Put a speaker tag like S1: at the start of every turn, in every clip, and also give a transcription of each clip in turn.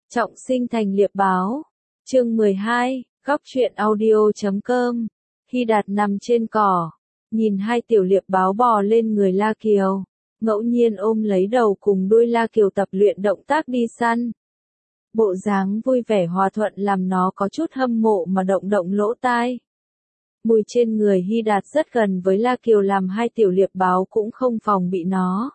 S1: Trọng sinh thành liệp báo. Chương 12, góc truyện audio.com. Hy Đạt nằm trên cỏ, nhìn hai tiểu liệp báo bò lên người La Kiều, ngẫu nhiên ôm lấy đầu cùng đuôi La Kiều tập luyện động tác đi săn. Bộ dáng vui vẻ hòa thuận làm nó có chút hâm mộ mà động động lỗ tai. Mùi trên người Hy Đạt rất gần với La Kiều làm hai tiểu liệp báo cũng không phòng bị nó.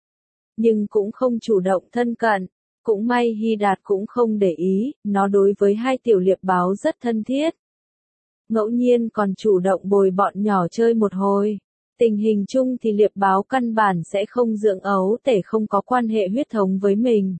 S1: Nhưng cũng không chủ động thân cận. Cũng may Hy Đạt cũng không để ý, nó đối với hai tiểu liệp báo rất thân thiết. Ngẫu nhiên còn chủ động bồi bọn nhỏ chơi một hồi. Tình hình chung thì liệp báo căn bản sẽ không dưỡng ấu tể không có quan hệ huyết thống với mình.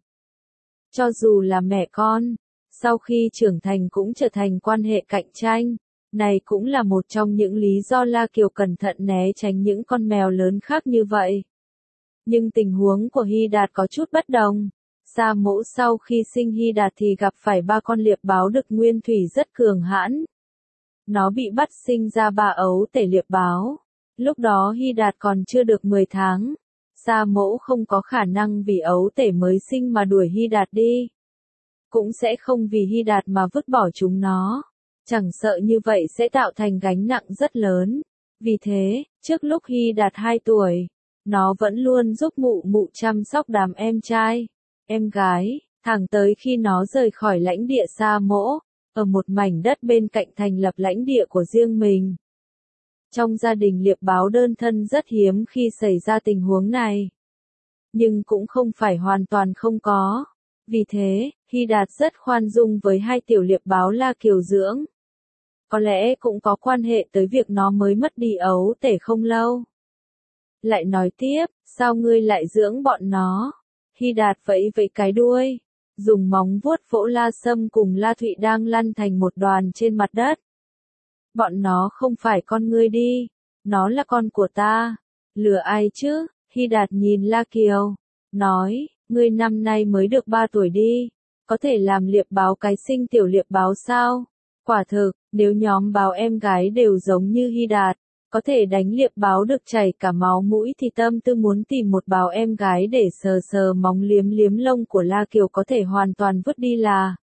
S1: Cho dù là mẹ con, sau khi trưởng thành cũng trở thành quan hệ cạnh tranh. Này cũng là một trong những lý do La Kiều cẩn thận né tránh những con mèo lớn khác như vậy. Nhưng tình huống của Hy Đạt có chút bất đồng. Sa Mẫu sau khi sinh Hy Đạt thì gặp phải ba con liệp báo đực nguyên thủy rất cường hãn. Nó bị bắt sinh ra ba ấu tể liệp báo. Lúc đó Hy Đạt còn chưa được 10 tháng. Sa Mẫu không có khả năng vì ấu tể mới sinh mà đuổi Hy Đạt đi. Cũng sẽ không vì Hy Đạt mà vứt bỏ chúng nó. Chẳng sợ như vậy sẽ tạo thành gánh nặng rất lớn. Vì thế, trước lúc Hy Đạt 2 tuổi, nó vẫn luôn giúp mụ mụ chăm sóc đám em trai, em gái, thẳng tới khi nó rời khỏi lãnh địa Sa Mẫu, ở một mảnh đất bên cạnh thành lập lãnh địa của riêng mình. Trong gia đình liệp báo đơn thân rất hiếm khi xảy ra tình huống này. Nhưng cũng không phải hoàn toàn không có. Vì thế, Hy Đạt rất khoan dung với hai tiểu liệp báo La Kiều dưỡng. Có lẽ cũng có quan hệ tới việc nó mới mất đi ấu tể không lâu. Lại nói tiếp, sao ngươi lại dưỡng bọn nó? Hy Đạt vẫy vẫy cái đuôi, dùng móng vuốt vỗ La Sâm cùng La Thụy đang lăn thành một đoàn trên mặt đất. Bọn nó không phải con ngươi đi, nó là con của ta. Lừa ai chứ? Hy Đạt nhìn La Kiều, nói, ngươi năm nay mới được 3 tuổi đi, có thể làm liệp báo cái sinh tiểu liệp báo sao? Quả thực, nếu nhóm báo em gái đều giống như Hy Đạt, có thể đánh liệp báo được chảy cả máu mũi thì tâm tư muốn tìm một báo em gái để sờ sờ móng liếm liếm lông của La Kiều có thể hoàn toàn vứt đi là.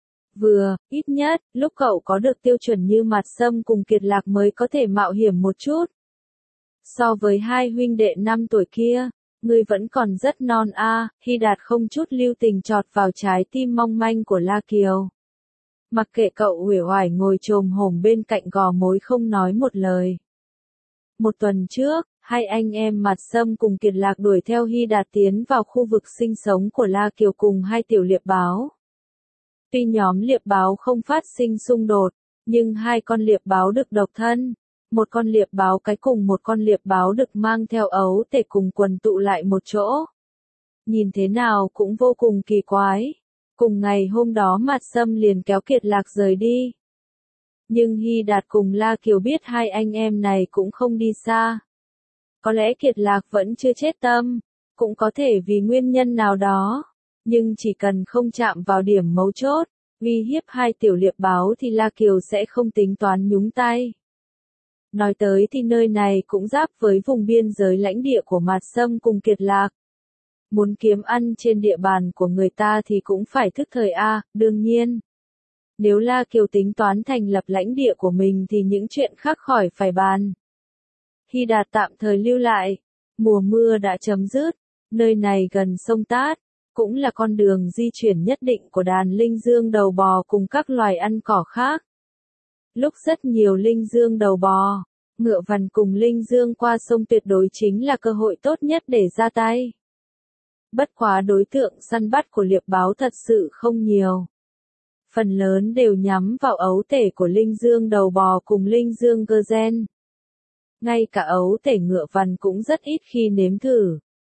S1: Vừa, ít nhất, lúc cậu có được tiêu chuẩn như Mạt Sâm cùng Kiệt Lạc mới có thể mạo hiểm một chút. So với hai huynh đệ 5 tuổi kia, ngươi vẫn còn rất non a. Hy Đạt không chút lưu tình chọt vào trái tim mong manh của La Kiều. Mặc kệ cậu uể oải ngồi chồm hổm bên cạnh gò mối không nói một lời. Một tuần trước, hai anh em Mạt Sâm cùng Kiệt Lạc đuổi theo Hy Đạt tiến vào khu vực sinh sống của La Kiều cùng hai tiểu liệp báo. Tuy nhóm liệp báo không phát sinh xung đột, nhưng hai con liệp báo đực độc thân, một con liệp báo cái cùng một con liệp báo đực mang theo ấu tể cùng quần tụ lại một chỗ. Nhìn thế nào cũng vô cùng kỳ quái. Cùng ngày hôm đó Mạt Sâm liền kéo Kiệt Lạc rời đi. Nhưng Hy Đạt cùng La Kiều biết hai anh em này cũng không đi xa. Có lẽ Kiệt Lạc vẫn chưa chết tâm, cũng có thể vì nguyên nhân nào đó. Nhưng chỉ cần không chạm vào điểm mấu chốt, uy hiếp hai tiểu liệp báo thì La Kiều sẽ không tính toán nhúng tay. Nói tới thì nơi này cũng giáp với vùng biên giới lãnh địa của Mạt Sâm cùng Kiệt Lạc. Muốn kiếm ăn trên địa bàn của người ta thì cũng phải thức thời a, đương nhiên. Nếu La Kiều tính toán thành lập lãnh địa của mình thì những chuyện khác khỏi phải bàn. Hy Đạt tạm thời lưu lại, mùa mưa đã chấm dứt, nơi này gần sông Tát, cũng là con đường di chuyển nhất định của đàn linh dương đầu bò cùng các loài ăn cỏ khác. Lúc rất nhiều linh dương đầu bò, ngựa vằn cùng linh dương qua sông tuyệt đối chính là cơ hội tốt nhất để ra tay. Bất quá đối tượng săn bắt của liệp báo thật sự không nhiều. Phần lớn đều nhắm vào ấu tể của linh dương đầu bò cùng linh dương cơ gen. Ngay cả ấu tể ngựa vằn cũng rất ít khi nếm thử.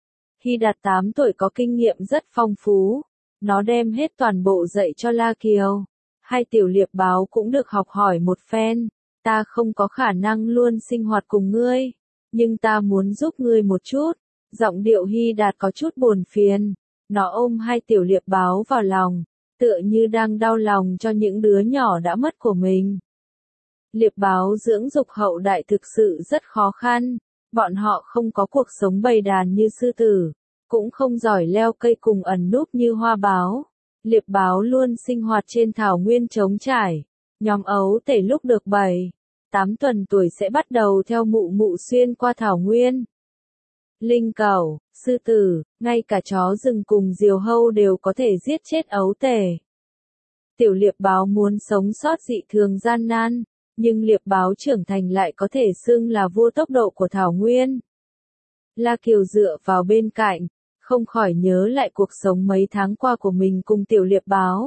S1: Hy Đạt 8 tuổi có kinh nghiệm rất phong phú, nó đem hết toàn bộ dạy cho La Kiều. Hai tiểu liệp báo cũng được học hỏi một phen, ta không có khả năng luôn sinh hoạt cùng ngươi, nhưng ta muốn giúp ngươi một chút. Giọng điệu Hy Đạt có chút buồn phiền, nó ôm hai tiểu liệp báo vào lòng, tựa như đang đau lòng cho những đứa nhỏ đã mất của mình. Liệp báo dưỡng dục hậu đại thực sự rất khó khăn, bọn họ không có cuộc sống bầy đàn như sư tử, cũng không giỏi leo cây cùng ẩn núp như hoa báo. Liệp báo luôn sinh hoạt trên thảo nguyên trống trải. Nhóm ấu tể lúc được 7, 8 tuần tuổi sẽ bắt đầu theo mụ mụ xuyên qua thảo nguyên. Linh cẩu, sư tử, ngay cả chó rừng cùng diều hâu đều có thể giết chết ấu tể. Tiểu liệp báo muốn sống sót dị thường gian nan, nhưng liệp báo trưởng thành lại có thể xưng là vua tốc độ của thảo nguyên. La Kiều dựa vào bên cạnh, không khỏi nhớ lại cuộc sống mấy tháng qua của mình cùng tiểu liệp báo.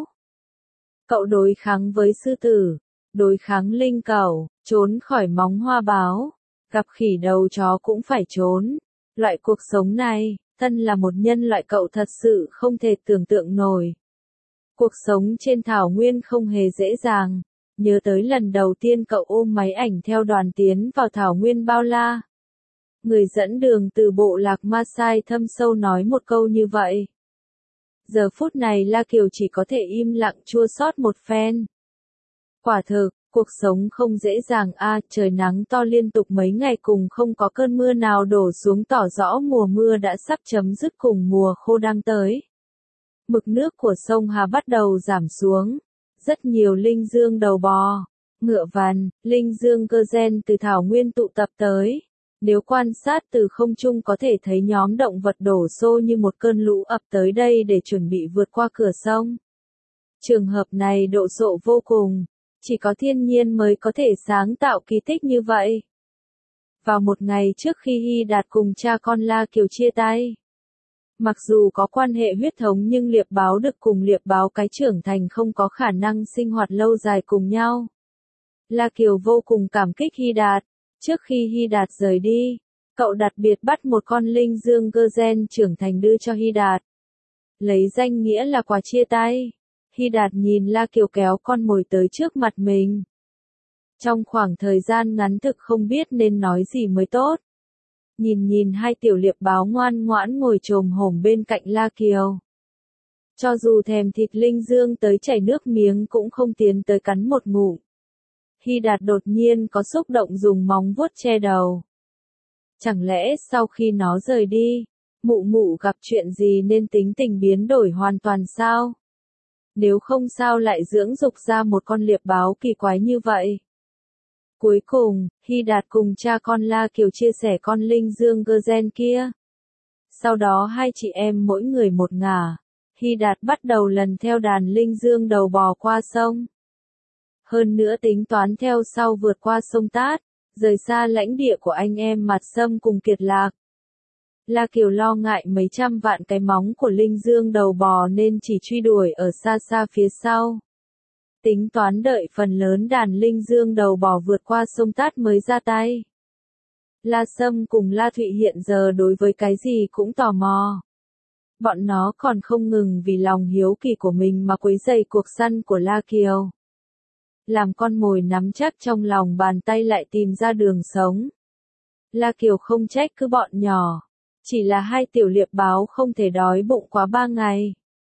S1: Cậu đối kháng với sư tử, đối kháng linh cẩu, trốn khỏi móng hoa báo, gặp khỉ đầu chó cũng phải trốn. Loại cuộc sống này, thân là một nhân loại cậu thật sự không thể tưởng tượng nổi. Cuộc sống trên thảo nguyên không hề dễ dàng. Nhớ tới lần đầu tiên cậu ôm máy ảnh theo đoàn tiến vào thảo nguyên bao la. Người dẫn đường từ bộ lạc Maasai thâm sâu nói một câu như vậy. Giờ phút này La Kiều chỉ có thể im lặng chua xót một phen. Quả thực, cuộc sống không dễ dàng trời nắng to liên tục mấy ngày cùng không có cơn mưa nào đổ xuống tỏ rõ mùa mưa đã sắp chấm dứt cùng mùa khô đang tới. Mực nước của sông Hà bắt đầu giảm xuống. Rất nhiều linh dương đầu bò, ngựa vằn, linh dương cơ gen từ thảo nguyên tụ tập tới. Nếu quan sát từ không trung có thể thấy nhóm động vật đổ xô như một cơn lũ ập tới đây để chuẩn bị vượt qua cửa sông. Trường hợp này độ sộ vô cùng, chỉ có thiên nhiên mới có thể sáng tạo kỳ tích như vậy. Vào một ngày trước khi Hy Đạt cùng cha con La Kiều chia tay. Mặc dù có quan hệ huyết thống nhưng liệp báo đực cùng liệp báo cái trưởng thành không có khả năng sinh hoạt lâu dài cùng nhau. La Kiều vô cùng cảm kích Hy Đạt. Trước khi Hy Đạt rời đi, cậu đặc biệt bắt một con linh dương cơ gen trưởng thành đưa cho Hy Đạt. Lấy danh nghĩa là quà chia tay. Hy Đạt nhìn La Kiều kéo con mồi tới trước mặt mình. Trong khoảng thời gian ngắn thực không biết nên nói gì mới tốt. Nhìn hai tiểu liệp báo ngoan ngoãn ngồi chồm hổm bên cạnh La Kiều. Cho dù thèm thịt linh dương tới chảy nước miếng cũng không tiến tới cắn một ngụm. Hy Đạt đột nhiên có xúc động dùng móng vuốt che đầu. Chẳng lẽ sau khi nó rời đi, mụ mụ gặp chuyện gì nên tính tình biến đổi hoàn toàn sao? Nếu không sao lại dưỡng dục ra một con liệp báo kỳ quái như vậy? Cuối cùng, Hy Đạt cùng cha con La Kiều chia sẻ con linh dương cơ gen kia. Sau đó hai chị em mỗi người một ngả. Hy Đạt bắt đầu lần theo đàn linh dương đầu bò qua sông. Hơn nữa tính toán theo sau vượt qua sông Tát, rời xa lãnh địa của anh em Mặt Sâm cùng Kiệt Lạc. La Kiều lo ngại mấy trăm vạn cái móng của linh dương đầu bò nên chỉ truy đuổi ở xa xa phía sau. Tính toán đợi phần lớn đàn linh dương đầu bò vượt qua sông Tát mới ra tay. La Sâm cùng La Thụy hiện giờ đối với cái gì cũng tò mò. Bọn nó còn không ngừng vì lòng hiếu kỳ của mình mà quấy rầy cuộc săn của La Kiều. Làm con mồi nắm chắc trong lòng bàn tay lại tìm ra đường sống. La Kiều không trách cứ bọn nhỏ. Chỉ là hai tiểu liệp báo không thể đói bụng quá 3 ngày.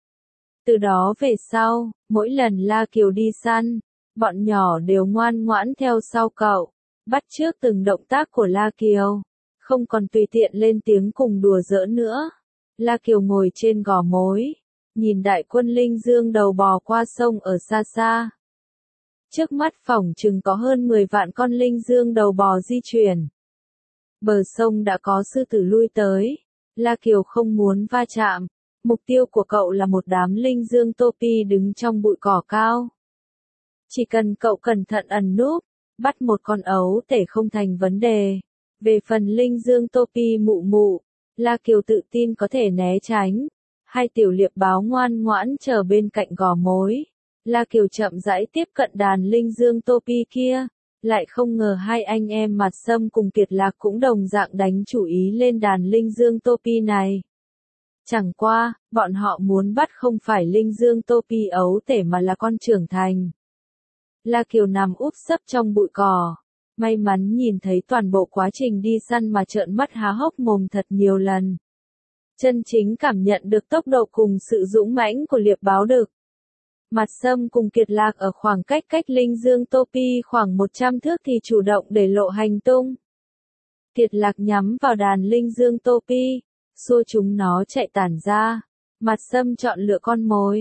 S1: Từ đó về sau, mỗi lần La Kiều đi săn, bọn nhỏ đều ngoan ngoãn theo sau cậu, bắt chước từng động tác của La Kiều, không còn tùy tiện lên tiếng cùng đùa giỡn nữa. La Kiều ngồi trên gò mối, nhìn đại quân linh dương đầu bò qua sông ở xa xa. Trước mắt phỏng chừng có hơn 10 vạn con linh dương đầu bò di chuyển. Bờ sông đã có sư tử lui tới, La Kiều không muốn va chạm. Mục tiêu của cậu là một đám linh dương tô pi đứng trong bụi cỏ cao. Chỉ cần cậu cẩn thận ẩn núp, bắt một con ấu tể không thành vấn đề. Về phần linh dương tô pi mụ mụ, La Kiều tự tin có thể né tránh. Hai tiểu liệp báo ngoan ngoãn chờ bên cạnh gò mối. La Kiều chậm rãi tiếp cận đàn linh dương tô pi kia. Lại không ngờ hai anh em Mặt Sâm cùng Kiệt Lạc cũng đồng dạng đánh chủ ý lên đàn linh dương tô pi này. Chẳng qua, bọn họ muốn bắt không phải linh dương tô pi ấu tể mà là con trưởng thành. La Kiều nằm úp sấp trong bụi cỏ. May mắn nhìn thấy toàn bộ quá trình đi săn mà trợn mắt há hốc mồm thật nhiều lần. Chân chính cảm nhận được tốc độ cùng sự dũng mãnh của liệp báo đực. Mặt Sâm cùng Kiệt Lạc ở khoảng cách linh dương tô pi khoảng 100 thước thì chủ động để lộ hành tung. Kiệt Lạc nhắm vào đàn linh dương tô pi, xua chúng nó chạy tản ra. Mặt Sâm chọn lựa con mồi.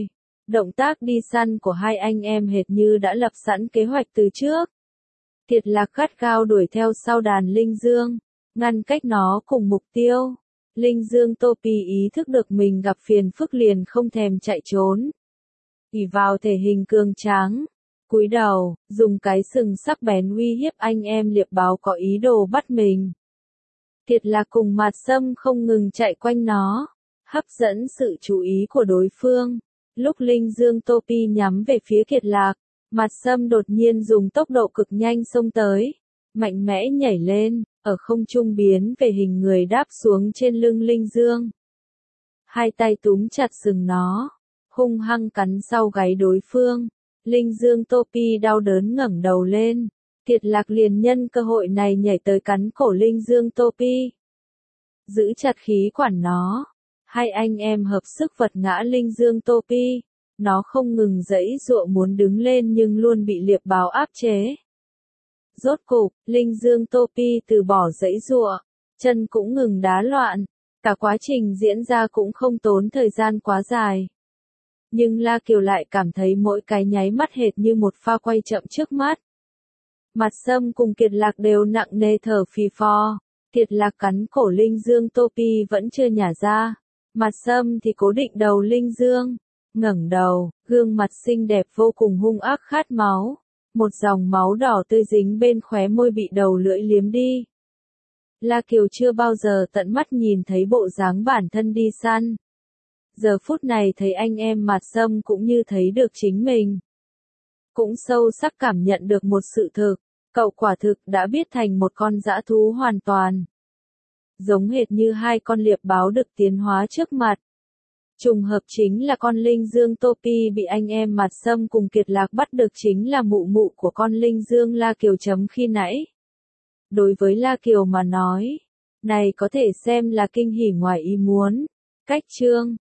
S1: Động tác đi săn của hai anh em hệt như đã lập sẵn kế hoạch từ trước. Thiệt Lạc gắt gao đuổi theo sau đàn Linh Dương, ngăn cách nó cùng mục tiêu. Linh Dương Tô Pi ý thức được mình gặp phiền phức liền không thèm chạy trốn. Ỷ vào thể hình cường tráng, cúi đầu, dùng cái sừng sắc bén uy hiếp anh em liệp báo có ý đồ bắt mình. Thiệt Lạc cùng Mạt Sâm không ngừng chạy quanh nó, hấp dẫn sự chú ý của đối phương. Lúc Linh Dương Tô Pi nhắm về phía Kiệt Lạc, Mạt Sâm đột nhiên dùng tốc độ cực nhanh xông tới, mạnh mẽ nhảy lên, ở không trung biến về hình người đáp xuống trên lưng Linh Dương. Hai tay túm chặt sừng nó, hung hăng cắn sau gáy đối phương. Linh Dương Tô Pi đau đớn ngẩng đầu lên, Thiệt Lạc liền nhân cơ hội này nhảy tới cắn cổ Linh Dương Tô Pi. Giữ chặt khí quản nó, hai anh em hợp sức vật ngã Linh Dương Tô Pi. Nó không ngừng giãy giụa muốn đứng lên nhưng luôn bị liệp báo áp chế. Rốt cục, Linh Dương Tô Pi từ bỏ giãy giụa, chân cũng ngừng đá loạn. Cả quá trình diễn ra cũng không tốn thời gian quá dài. Nhưng La Kiều lại cảm thấy mỗi cái nháy mắt hệt như một pha quay chậm trước mắt. Mạt Sâm cùng Kiệt Lạc đều nặng nề thở phì phò. Thiệt Lạc cắn cổ Linh Dương Tô Pi vẫn chưa nhả ra. Mạt Sâm thì cố định đầu Linh Dương. Ngẩng đầu, gương mặt xinh đẹp vô cùng hung ác khát máu. Một dòng máu đỏ tươi dính bên khóe môi bị đầu lưỡi liếm đi. La Kiều chưa bao giờ tận mắt nhìn thấy bộ dáng bản thân đi săn. Giờ phút này thấy anh em Mạt Sâm cũng như thấy được chính mình. Cũng sâu sắc cảm nhận được một sự thực, cậu quả thực đã biết thành một con dã thú hoàn toàn. Giống hệt như hai con liệp báo được tiến hóa trước mặt. Trùng hợp chính là con Linh Dương Tô Pi bị anh em Mạt Sâm cùng Kiệt Lạc bắt được chính là mụ mụ của con Linh Dương La Kiều chấm khi nãy. Đối với La Kiều mà nói, này có thể xem là kinh hỉ ngoài ý muốn. Cách chương